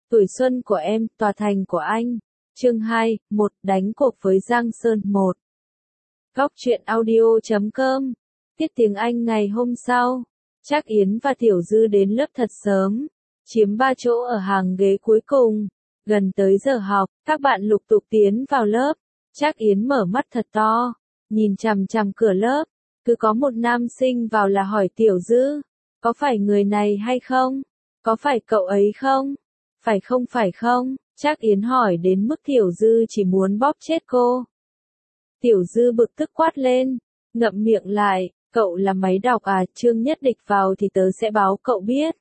Tuổi xuân của em, tòa thành của anh. Chương 2, 1 đánh cuộc với Giang Sơn 1. Góc truyện audio.com. Tiết tiếng Anh ngày hôm sau. Trác Yến và Tiểu Dư đến lớp thật sớm, chiếm 3 chỗ ở hàng ghế cuối cùng. Gần tới giờ học, các bạn lục tục tiến vào lớp. Trác Yến mở mắt thật to, nhìn chằm chằm cửa lớp. Cứ có một nam sinh vào là hỏi Tiểu Dư, có phải người này hay không? Có phải cậu ấy không? Phải không? Trác Yến hỏi đến mức Tiểu Dư chỉ muốn bóp chết cô. Tiểu Dư bực tức quát lên, ngậm miệng lại, cậu là máy đọc à? Trương Nhất Địch vào thì tớ sẽ báo cậu biết.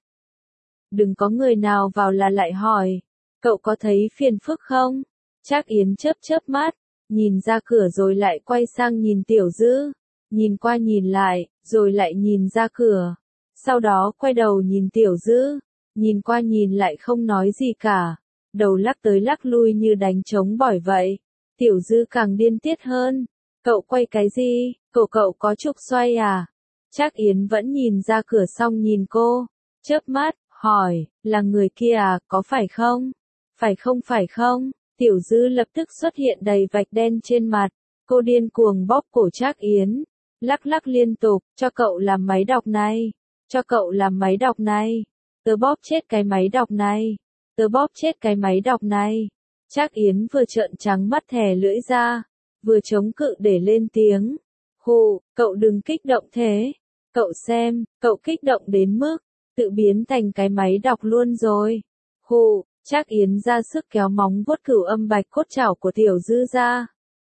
Đừng có người nào vào là lại hỏi, cậu có thấy phiền phức không? Trác Yến chớp chớp mắt, nhìn ra cửa rồi lại quay sang nhìn Tiểu Dư, nhìn qua nhìn lại, rồi lại nhìn ra cửa. Sau đó quay đầu nhìn Tiểu Dư, nhìn qua nhìn lại không nói gì cả, đầu lắc tới lắc lui như đánh trống bỏi vậy. Tiểu Dư càng điên tiết hơn, cậu quay cái gì, cậu có trục xoay à? Trác Yến vẫn nhìn ra cửa xong nhìn cô, chớp mắt, hỏi, là người kia à, có phải không? Phải không? Tiểu Dư lập tức xuất hiện đầy vạch đen trên mặt, cô điên cuồng bóp cổ Trác Yến, lắc liên tục, cho cậu làm máy đọc này, cho cậu làm máy đọc này, tớ bóp chết cái máy đọc này, tớ bóp chết cái máy đọc này. Trác Yến vừa trợn trắng mắt thè lưỡi ra, vừa chống cự để lên tiếng. Hù, cậu đừng kích động thế, cậu xem, cậu kích động đến mức, tự biến thành cái máy đọc luôn rồi. Hù, Trác Yến ra sức kéo móng vuốt cửu âm bạch cốt chảo của Tiểu Dư ra.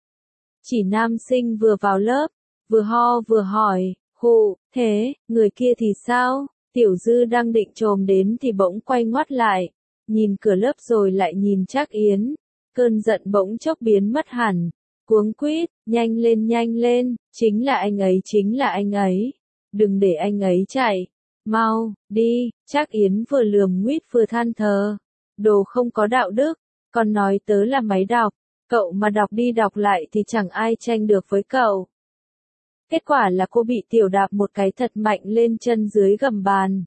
Chỉ nam sinh vừa vào lớp, vừa ho vừa hỏi, hù, thế, người kia thì sao? Tiểu Dư đang định chồm đến thì bỗng quay ngoắt lại, nhìn cửa lớp rồi lại nhìn Trác Yến, cơn giận bỗng chốc biến mất hẳn, cuống quýt, nhanh lên, chính là anh ấy, đừng để anh ấy chạy, mau, đi. Trác Yến vừa lườm nguýt vừa than thở, đồ không có đạo đức, còn nói tớ là máy đọc, cậu mà đọc đi đọc lại thì chẳng ai tranh được với cậu. Kết quả là cô bị Tiểu đạp một cái thật mạnh lên chân dưới gầm bàn.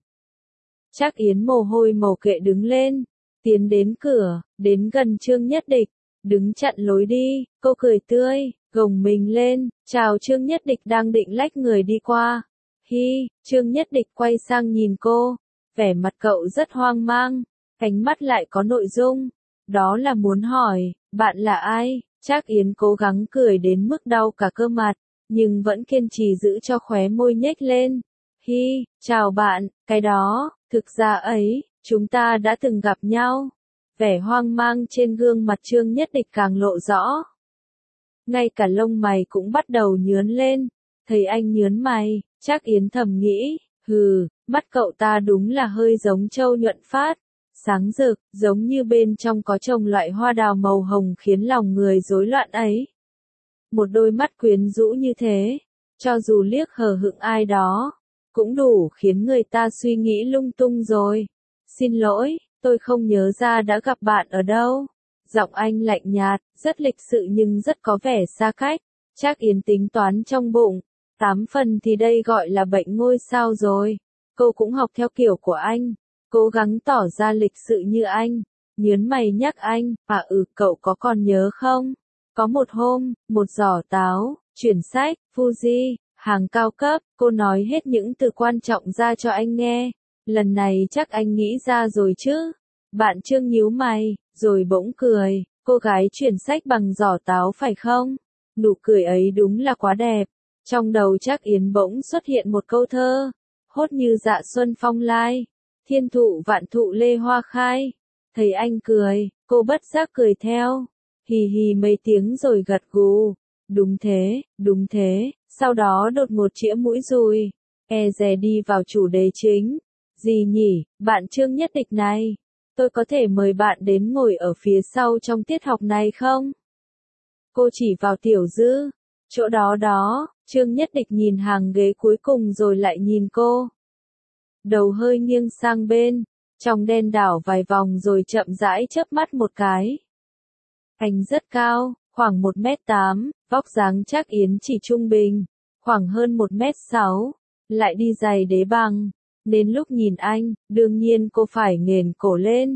Trác Yến mồ hôi mồ kệ đứng lên, tiến đến cửa, đến gần Trương Nhất Địch, đứng chặn lối đi, cô cười tươi, gồng mình lên, chào Trương Nhất Địch đang định lách người đi qua. Hi, Trương Nhất Địch quay sang nhìn cô, vẻ mặt cậu rất hoang mang, ánh mắt lại có nội dung, đó là muốn hỏi, bạn là ai? Trác Yến cố gắng cười đến mức đau cả cơ mặt, nhưng vẫn kiên trì giữ cho khóe môi nhếch lên. Hi, chào bạn, cái đó, thực ra ấy, chúng ta đã từng gặp nhau. Vẻ hoang mang trên gương mặt Trương Nhất Địch càng lộ rõ. Ngay cả lông mày cũng bắt đầu nhướn lên, thấy anh nhướn mày, Trác Yến thầm nghĩ, mắt cậu ta đúng là hơi giống Châu Nhuận Phát, sáng rực, giống như bên trong có trồng loại hoa đào màu hồng khiến lòng người rối loạn ấy. Một đôi mắt quyến rũ như thế, cho dù liếc hờ hững ai đó, cũng đủ khiến người ta suy nghĩ lung tung rồi. Xin lỗi, tôi không nhớ ra đã gặp bạn ở đâu. Giọng anh lạnh nhạt, rất lịch sự nhưng rất có vẻ xa cách. Trác Yến tính toán trong bụng, 8 phần thì đây gọi là bệnh ngôi sao rồi. Cô cũng học theo kiểu của anh, cố gắng tỏ ra lịch sự như anh, nhớn mày nhắc anh, cậu có còn nhớ không? Có một hôm, một giỏ táo, quyển sách, Fuji, hàng cao cấp, cô nói hết những từ quan trọng ra cho anh nghe. Lần này chắc anh nghĩ ra rồi chứ? Bạn Trương nhíu mày, rồi bỗng cười, cô gái quyển sách bằng giỏ táo phải không? Nụ cười ấy đúng là quá đẹp. Trong đầu Trác Yến bỗng xuất hiện một câu thơ, hốt như dạ xuân phong lai, thiên thụ vạn thụ lê hoa khai. Thấy anh cười, cô bất giác cười theo. Hì mấy tiếng rồi gật gù. Đúng thế, sau đó đột một chĩa mũi dùi, dè đi vào chủ đề chính. Gì nhỉ, bạn Trương Nhất Địch này, tôi có thể mời bạn đến ngồi ở phía sau trong tiết học này không? Cô chỉ vào Tiểu Dư, chỗ đó, Trương Nhất Địch nhìn hàng ghế cuối cùng rồi lại nhìn cô. Đầu hơi nghiêng sang bên, trong đen đảo vài vòng rồi chậm rãi chớp mắt một cái. Anh rất cao, khoảng 1m8, vóc dáng Trác Yến chỉ trung bình, khoảng hơn 1m6, lại đi giày đế bằng, nên lúc nhìn anh, đương nhiên cô phải nghển cổ lên,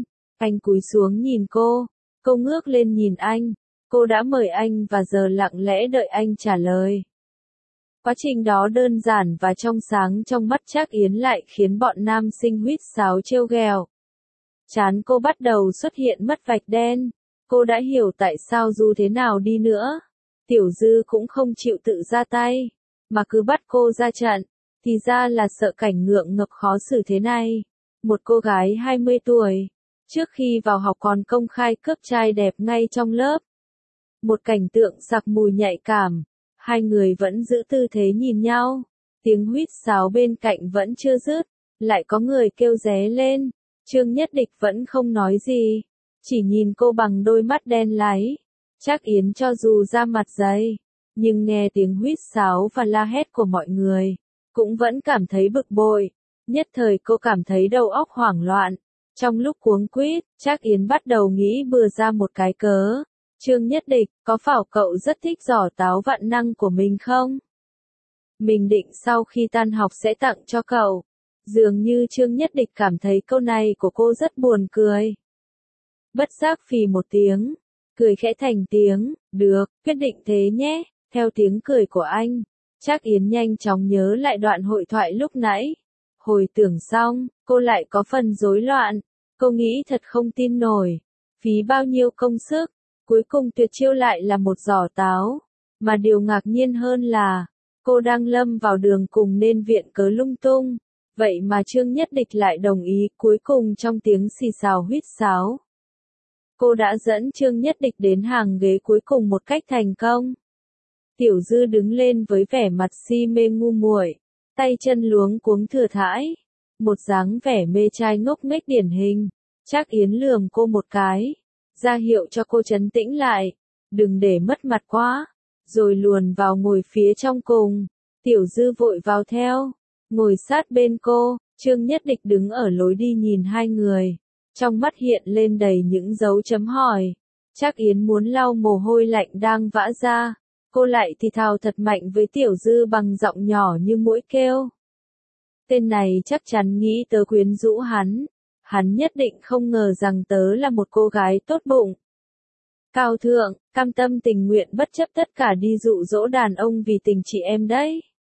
Anh cúi xuống nhìn cô ngước lên nhìn anh, cô đã mời anh và giờ lặng lẽ đợi anh trả lời. Quá trình đó đơn giản và trong sáng trong mắt Trác Yến lại khiến bọn nam sinh huýt sáo trêu ghẹo. Trán cô bắt đầu xuất hiện mất vạch đen, cô đã hiểu tại sao dù thế nào đi nữa, Tiểu Dư cũng không chịu tự ra tay, mà cứ bắt cô ra trận, thì ra là sợ cảnh ngượng ngập khó xử thế này. Một cô gái 20 tuổi, trước khi vào học còn công khai cướp trai đẹp ngay trong lớp. Một cảnh tượng sặc mùi nhạy cảm, hai người vẫn giữ tư thế nhìn nhau, tiếng huýt sáo bên cạnh vẫn chưa dứt, lại có người kêu ré lên, Trương Nhất Địch vẫn không nói gì, chỉ nhìn cô bằng đôi mắt đen láy. Trác Yến cho dù ra mặt dày, nhưng nghe tiếng huýt sáo và la hét của mọi người, cũng vẫn cảm thấy bực bội. Nhất thời cô cảm thấy đầu óc hoảng loạn. Trong lúc cuống quýt, Trác Yến bắt đầu nghĩ bừa ra một cái cớ. Trương Nhất Địch, có phải cậu rất thích giỏ táo vạn năng của mình không? Mình định sau khi tan học sẽ tặng cho cậu. Dường như Trương Nhất Địch cảm thấy câu này của cô rất buồn cười. Bất giác phì một tiếng, cười khẽ thành tiếng, được, quyết định thế nhé. Theo tiếng cười của anh, Trác Yến nhanh chóng nhớ lại đoạn hội thoại lúc nãy. Hồi tưởng xong, cô lại có phần rối loạn. Cô nghĩ thật không tin nổi. Phí bao nhiêu công sức, cuối cùng tuyệt chiêu lại là một giỏ táo. Mà điều ngạc nhiên hơn là, cô đang lâm vào đường cùng nên viện cớ lung tung. Vậy mà Trương Nhất Địch lại đồng ý cuối cùng trong tiếng xì xào huýt sáo. Cô đã dẫn Trương Nhất Địch đến hàng ghế cuối cùng một cách thành công. Tiểu Dư đứng lên với vẻ mặt si mê ngu muội, tay chân luống cuống thừa thãi, một dáng vẻ mê trai ngốc nghếch điển hình. Trác Yến lườm cô một cái, ra hiệu cho cô trấn tĩnh lại, đừng để mất mặt quá, rồi luồn vào ngồi phía trong cùng. Tiểu Dư vội vào theo, ngồi sát bên cô. Trương Nhất Địch đứng ở lối đi nhìn hai người, trong mắt hiện lên đầy những dấu chấm hỏi. Trác Yến muốn lau mồ hôi lạnh đang vã ra, cô lại thì thào thật mạnh với Tiểu Dư bằng giọng nhỏ như muỗi kêu. Tên này chắc chắn nghĩ tớ quyến rũ hắn nhất định không ngờ rằng tớ là một cô gái tốt bụng, cao thượng, cam tâm tình nguyện bất chấp tất cả đi dụ dỗ đàn ông vì tình chị em đấy.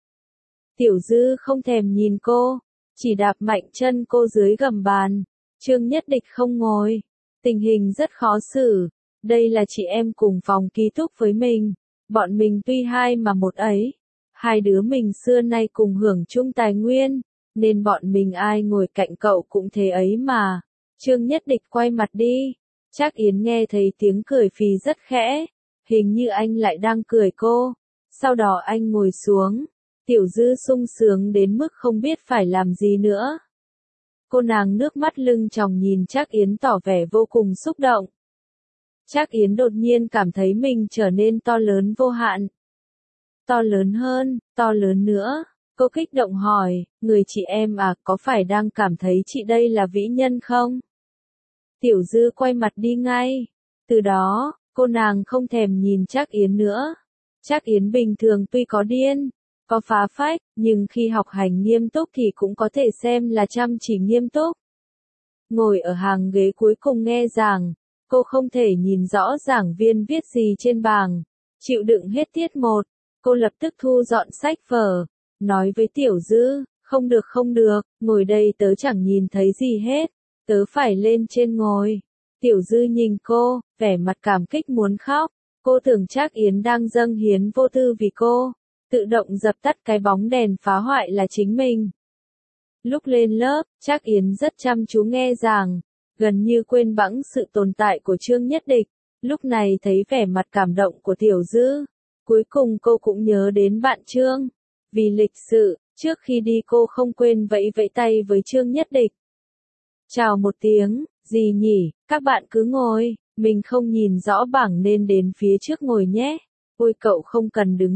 Tiểu Dư không thèm nhìn cô, chỉ đạp mạnh chân cô dưới gầm bàn. Trương Nhất Địch không ngồi, tình hình rất khó xử, đây là chị em cùng phòng ký túc với mình, bọn mình tuy hai mà một ấy, hai đứa mình xưa nay cùng hưởng chung tài nguyên, nên bọn mình ai ngồi cạnh cậu cũng thế ấy mà. Trương Nhất Địch quay mặt đi, Trác Yến nghe thấy tiếng cười phì rất khẽ, hình như anh lại đang cười cô, sau đó anh ngồi xuống. Tiểu Dư sung sướng đến mức không biết phải làm gì nữa. Cô nàng nước mắt lưng tròng nhìn Trác Yến tỏ vẻ vô cùng xúc động. Trác Yến đột nhiên cảm thấy mình trở nên to lớn vô hạn. To lớn hơn, to lớn nữa. Cô kích động hỏi, người chị em à, có phải đang cảm thấy chị đây là vĩ nhân không? Tiểu Dư quay mặt đi ngay. Từ đó, cô nàng không thèm nhìn Trác Yến nữa. Trác Yến bình thường tuy có điên, có phá phách, nhưng khi học hành nghiêm túc thì cũng có thể xem là chăm chỉ nghiêm túc. Ngồi ở hàng ghế cuối cùng nghe giảng, cô không thể nhìn rõ giảng viên viết gì trên bảng. Chịu đựng hết tiết 1, cô lập tức thu dọn sách vở, nói với Tiểu Dư, không được, ngồi đây tớ chẳng nhìn thấy gì hết, tớ phải lên trên ngồi. Tiểu Dư nhìn cô, vẻ mặt cảm kích muốn khóc, cô tưởng Trác Yến đang dâng hiến vô tư vì cô. Tự động dập tắt cái bóng đèn phá hoại là chính mình. Lúc lên lớp, Trác Yến rất chăm chú nghe giảng, gần như quên bẵng sự tồn tại của Trương Nhất Địch. Lúc này thấy vẻ mặt cảm động của Tiểu Dư, cuối cùng cô cũng nhớ đến bạn Trương. Vì lịch sự, trước khi đi cô không quên vẫy vẫy tay với Trương Nhất Địch. Chào một tiếng, gì nhỉ, các bạn cứ ngồi, mình không nhìn rõ bảng nên đến phía trước ngồi nhé. Ôi cậu không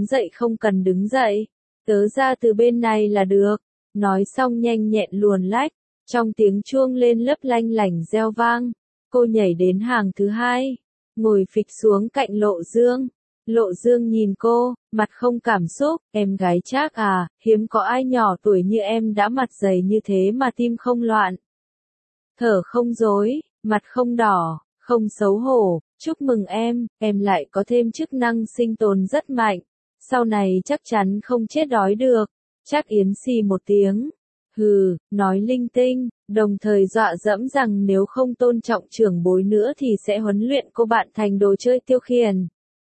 cần đứng dậy, tớ ra từ bên này là được. Nói xong nhanh nhẹn luồn lách, trong tiếng chuông lên lấp lanh lảnh reo vang, cô nhảy đến hàng thứ 2, ngồi phịch xuống cạnh Lộ Dương. Lộ Dương nhìn cô, mặt không cảm xúc, em gái Trác à, hiếm có ai nhỏ tuổi như em đã mặt dày như thế mà tim không loạn. Thở không dối, Mặt không đỏ, không xấu hổ, chúc mừng em lại có thêm chức năng sinh tồn rất mạnh. Sau này chắc chắn không chết đói được. Trác Yến xì một tiếng. Hừ, nói linh tinh, đồng thời dọa dẫm rằng nếu không tôn trọng trưởng bối nữa thì sẽ huấn luyện cô bạn thành đồ chơi tiêu khiển.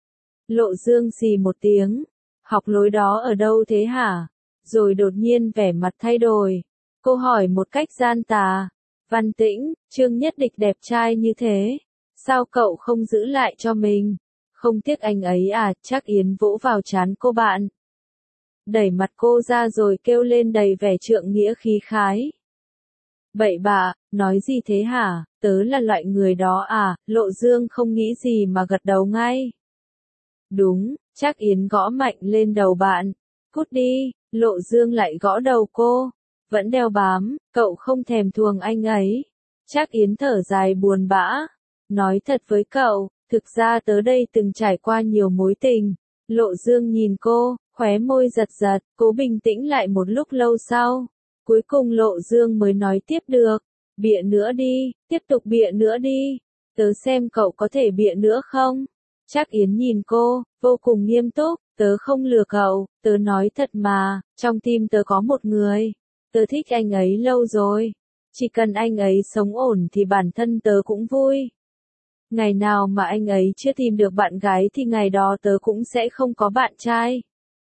Lộ Dương xì một tiếng. Học lối đó ở đâu thế hả? Rồi đột nhiên vẻ mặt thay đổi. Cô hỏi một cách gian tà. Văn Tĩnh, Trương Nhất Địch đẹp trai như thế. Sao cậu không giữ lại cho mình? Không tiếc anh ấy à? Trác Yến vỗ vào trán cô bạn. Đẩy mặt cô ra rồi kêu lên đầy vẻ trượng nghĩa khí khái. Bậy bạ, nói gì thế hả? Tớ là loại người đó à? Lộ Dương không nghĩ gì mà gật đầu ngay. Đúng, Trác Yến gõ mạnh lên đầu bạn. Cút đi, Lộ Dương lại gõ đầu cô. Vẫn đeo bám, cậu không thèm thuồng anh ấy. Trác Yến thở dài buồn bã. Nói thật với cậu, thực ra tớ đây từng trải qua nhiều mối tình. Lộ Dương nhìn cô, khóe môi giật giật, cố bình tĩnh lại một lúc lâu sau. Cuối cùng Lộ Dương mới nói tiếp được. Bịa nữa đi, tiếp tục bịa nữa đi. Tớ xem cậu có thể bịa nữa không? Trác Yến nhìn cô, vô cùng nghiêm túc. Tớ không lừa cậu, tớ nói thật mà, trong tim tớ có một người. Tớ thích anh ấy lâu rồi. Chỉ cần anh ấy sống ổn thì bản thân tớ cũng vui. Ngày nào mà anh ấy chưa tìm được bạn gái thì ngày đó tớ cũng sẽ không có bạn trai.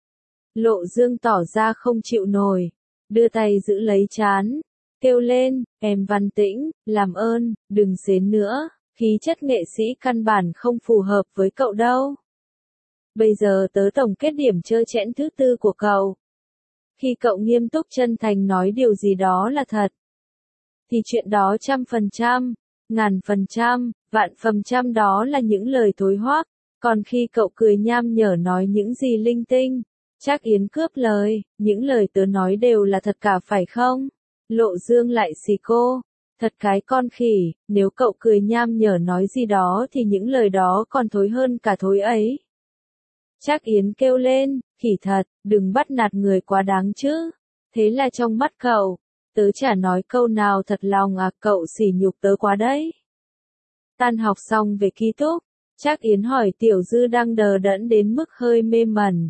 Lộ Dương tỏ ra không chịu nổi, đưa tay giữ lấy trán, kêu lên, em Văn Tĩnh, làm ơn, đừng xến nữa, khí chất nghệ sĩ căn bản không phù hợp với cậu đâu. Bây giờ tớ tổng kết điểm trơ trẽn thứ tư của cậu. Khi cậu nghiêm túc chân thành nói điều gì đó là thật, thì chuyện đó 100%, 1000%, vạn phần trăm đó là những lời thối hoác. Còn khi cậu cười nham nhở nói những gì linh tinh, Trác Yến cướp lời, những lời tớ nói đều là thật cả phải không? Lộ Dương lại xì cô. Thật cái con khỉ, nếu cậu cười nham nhở nói gì đó thì những lời đó còn thối hơn cả thối ấy. Trác Yến kêu lên, khỉ thật, đừng bắt nạt người quá đáng chứ. Thế là trong mắt cậu, tớ chả nói câu nào thật lòng à, cậu sỉ nhục tớ quá đấy. Tan học xong về ký túc, Trác Yến hỏi Tiểu Dư đang đờ đẫn đến mức hơi mê mẩn.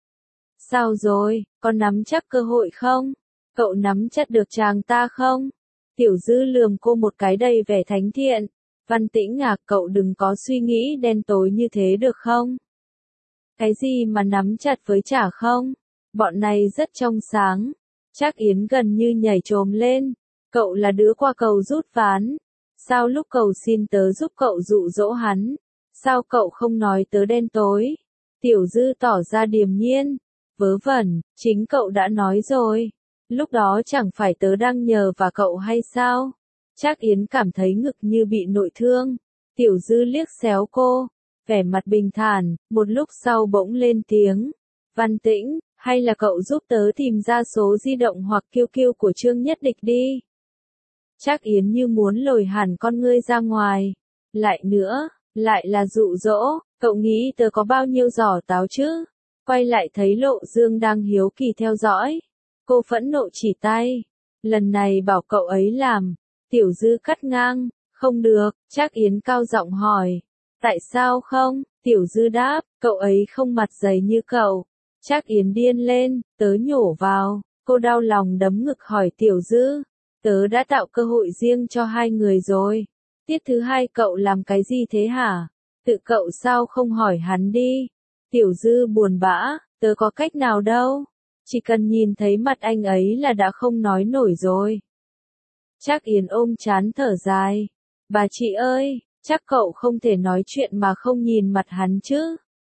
Sao rồi, con nắm chắc cơ hội không? Cậu nắm chắc được chàng ta không? Tiểu Dư lườm cô một cái đầy vẻ thánh thiện. Văn Tĩnh à, cậu đừng có suy nghĩ đen tối như thế được không? Cái gì mà nắm chặt với chả không? Bọn này rất trong sáng. Trác Yến gần như nhảy chồm lên. Cậu là đứa qua cầu rút ván. Sao lúc cầu xin tớ giúp cậu dụ dỗ hắn? Sao cậu không nói tớ đen tối? Tiểu Dư tỏ ra điềm nhiên. Vớ vẩn, chính cậu đã nói rồi. Lúc đó chẳng phải tớ đang nhờ và cậu hay sao? Trác Yến cảm thấy ngực như bị nội thương. Tiểu Dư liếc xéo cô, vẻ mặt bình thản, một lúc sau bỗng lên tiếng. Văn Tĩnh, hay là cậu giúp tớ tìm ra số di động hoặc QQ của Trương Nhất Địch đi. Trác Yến như muốn lồi hẳn con ngươi ra ngoài. Lại nữa, lại là dụ dỗ, cậu nghĩ tớ có bao nhiêu giỏ táo chứ? Quay lại thấy Lộ Dương đang hiếu kỳ theo dõi. Cô phẫn nộ chỉ tay. Lần này bảo cậu ấy làm. Tiểu Dư cắt ngang. Không được, Trác Yến cao giọng hỏi. Tại sao không? Tiểu Dư đáp, cậu ấy không mặt dày như cậu. Trác Yến điên lên, tớ nhổ vào. Cô đau lòng đấm ngực hỏi Tiểu Dư. Tớ đã tạo cơ hội riêng cho hai người rồi. Tiết thứ hai cậu làm cái gì thế hả? Tự cậu sao không hỏi hắn đi? Tiểu Dư buồn bã, tớ có cách nào đâu. Chỉ cần nhìn thấy mặt anh ấy là đã không nói nổi rồi. Trác Yến ôm trán thở dài. Bà chị ơi, chắc cậu không thể nói chuyện mà không nhìn mặt hắn chứ.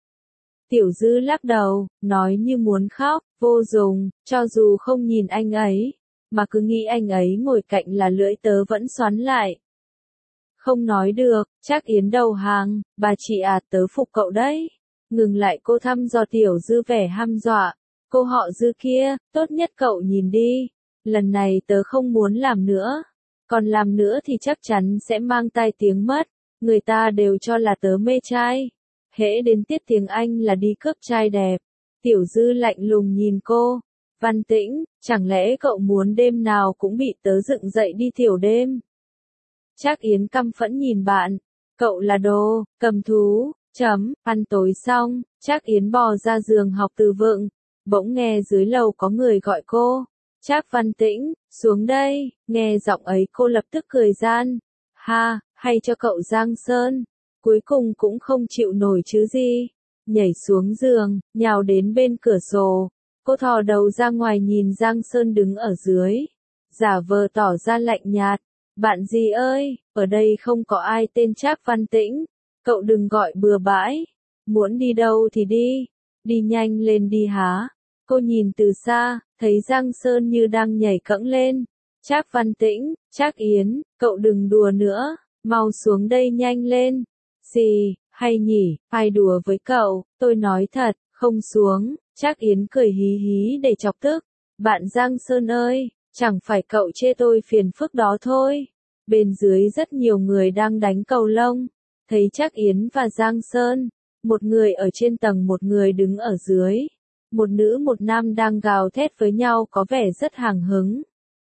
Tiểu Dư lắc đầu, nói như muốn khóc, vô dụng, cho dù không nhìn anh ấy, mà cứ nghĩ anh ấy ngồi cạnh là lưỡi tớ vẫn xoắn lại. Không nói được, Trác Yến đầu hàng, bà chị à, tớ phục cậu đấy. Ngừng lại, cô thăm dò Tiểu Dư vẻ hăm dọa. Cô họ Dư kia, tốt nhất cậu nhìn đi. Lần này tớ không muốn làm nữa. Còn làm nữa thì chắc chắn sẽ mang tai tiếng mất. Người ta đều cho là tớ mê trai. Hễ đến tiết tiếng Anh là đi cướp trai đẹp. Tiểu Dư lạnh lùng nhìn cô. Văn Tĩnh, chẳng lẽ cậu muốn đêm nào cũng bị tớ dựng dậy đi tiểu đêm? Trác Yến căm phẫn nhìn bạn. Cậu là đồ, cầm thú, ăn tối xong, Trác Yến bò ra giường học từ vựng. Bỗng nghe dưới lầu có người gọi cô. Trác Văn Tĩnh, xuống đây, nghe giọng ấy cô lập tức cười gian. Ha, hay cho cậu Giang Sơn. Cuối cùng cũng không chịu nổi chứ gì. Nhảy xuống giường, nhào đến bên cửa sổ. Cô thò đầu ra ngoài nhìn Giang Sơn đứng ở dưới. Giả vờ tỏ ra lạnh nhạt. Bạn gì ơi, ở đây không có ai tên Trác Văn Tĩnh. Cậu đừng gọi bừa bãi. Muốn đi đâu thì đi. Đi nhanh lên đi há. Cô nhìn từ xa, thấy Giang Sơn như đang nhảy cẫng lên. Trác Văn Tĩnh, Trác Yến, cậu đừng đùa nữa. Mau xuống đây nhanh lên. Gì, hay nhỉ, ai đùa với cậu, tôi nói thật, không xuống. Trác Yến cười hí hí để chọc tức. Bạn Giang Sơn ơi, chẳng phải cậu chê tôi phiền phức đó thôi. Bên dưới rất nhiều người đang đánh cầu lông. Thấy Trác Yến và Giang Sơn, một người ở trên tầng một người đứng ở dưới. Một nữ một nam đang gào thét với nhau có vẻ rất hào hứng.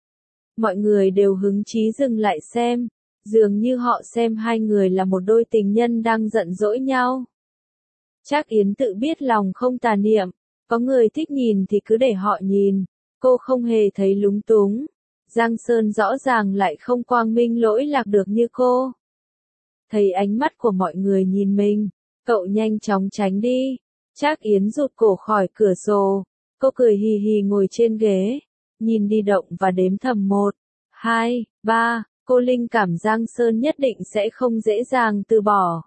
Mọi người đều hứng chí dừng lại xem. Dường như họ xem hai người là một đôi tình nhân đang giận dỗi nhau. Trác Yến tự biết lòng không tà niệm. Có người thích nhìn thì cứ để họ nhìn. Cô không hề thấy lúng túng. Giang Sơn rõ ràng lại không quang minh lỗi lạc được như cô. Thấy ánh mắt của mọi người nhìn mình, cậu nhanh chóng tránh đi. Trác Yến rụt cổ khỏi cửa sổ. Cô cười hì hì ngồi trên ghế. Nhìn đi động và đếm thầm 1, 2, 3. Cô linh cảm Giang Sơn nhất định sẽ không dễ dàng từ bỏ.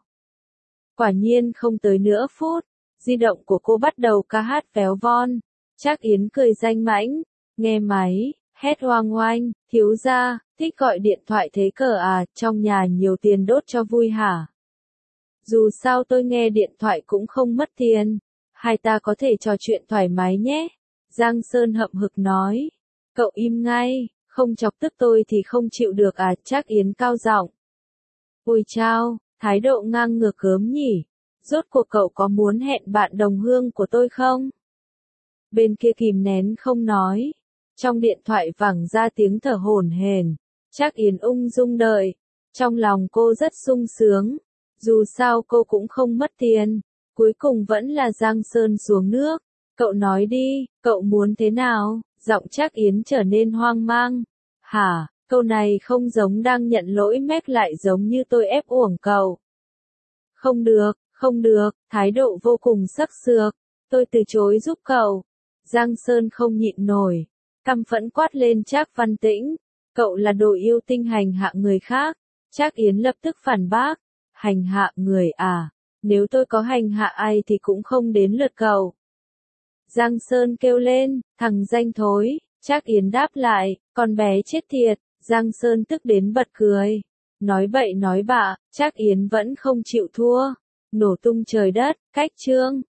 Quả nhiên không tới nửa phút. Di động của cô bắt đầu ca hát véo von. Trác Yến cười danh mãnh. Nghe máy, hét oang oanh, thiếu gia, thích gọi điện thoại thế cờ à, trong nhà nhiều tiền đốt cho vui hả? Dù sao tôi nghe điện thoại cũng không mất tiền. Hai ta có thể trò chuyện thoải mái nhé. Giang Sơn hậm hực nói. Cậu im ngay, không chọc tức tôi thì không chịu được à, Trác Yến cao giọng. Ôi chao, thái độ ngang ngược gớm nhỉ. Rốt cuộc cậu có muốn hẹn bạn đồng hương của tôi không? Bên kia kìm nén không nói. Trong điện thoại vẳng ra tiếng thở hổn hển. Trác Yến ung dung đợi. Trong lòng cô rất sung sướng. Dù sao cô cũng không mất tiền. Cuối cùng vẫn là Giang Sơn xuống nước. Cậu nói đi, cậu muốn thế nào? Giọng Trác Yến trở nên hoang mang. Hả, câu này không giống đang nhận lỗi mép lại giống như tôi ép uổng cậu. Không được, thái độ vô cùng sắc sược. Tôi từ chối giúp cậu. Giang Sơn không nhịn nổi. Căm phẫn quát lên Trác Văn Tĩnh. Cậu là đồ yêu tinh hành hạ người khác. Trác Yến lập tức phản bác. Hành hạ người à? Nếu tôi có hành hạ ai thì cũng không đến lượt cậu. Giang Sơn kêu lên, thằng danh thối. Trác Yến đáp lại, con bé chết tiệt. Giang Sơn tức đến bật cười. Nói bậy nói bạ, Trác Yến vẫn không chịu thua. Nổ tung trời đất, cách chương.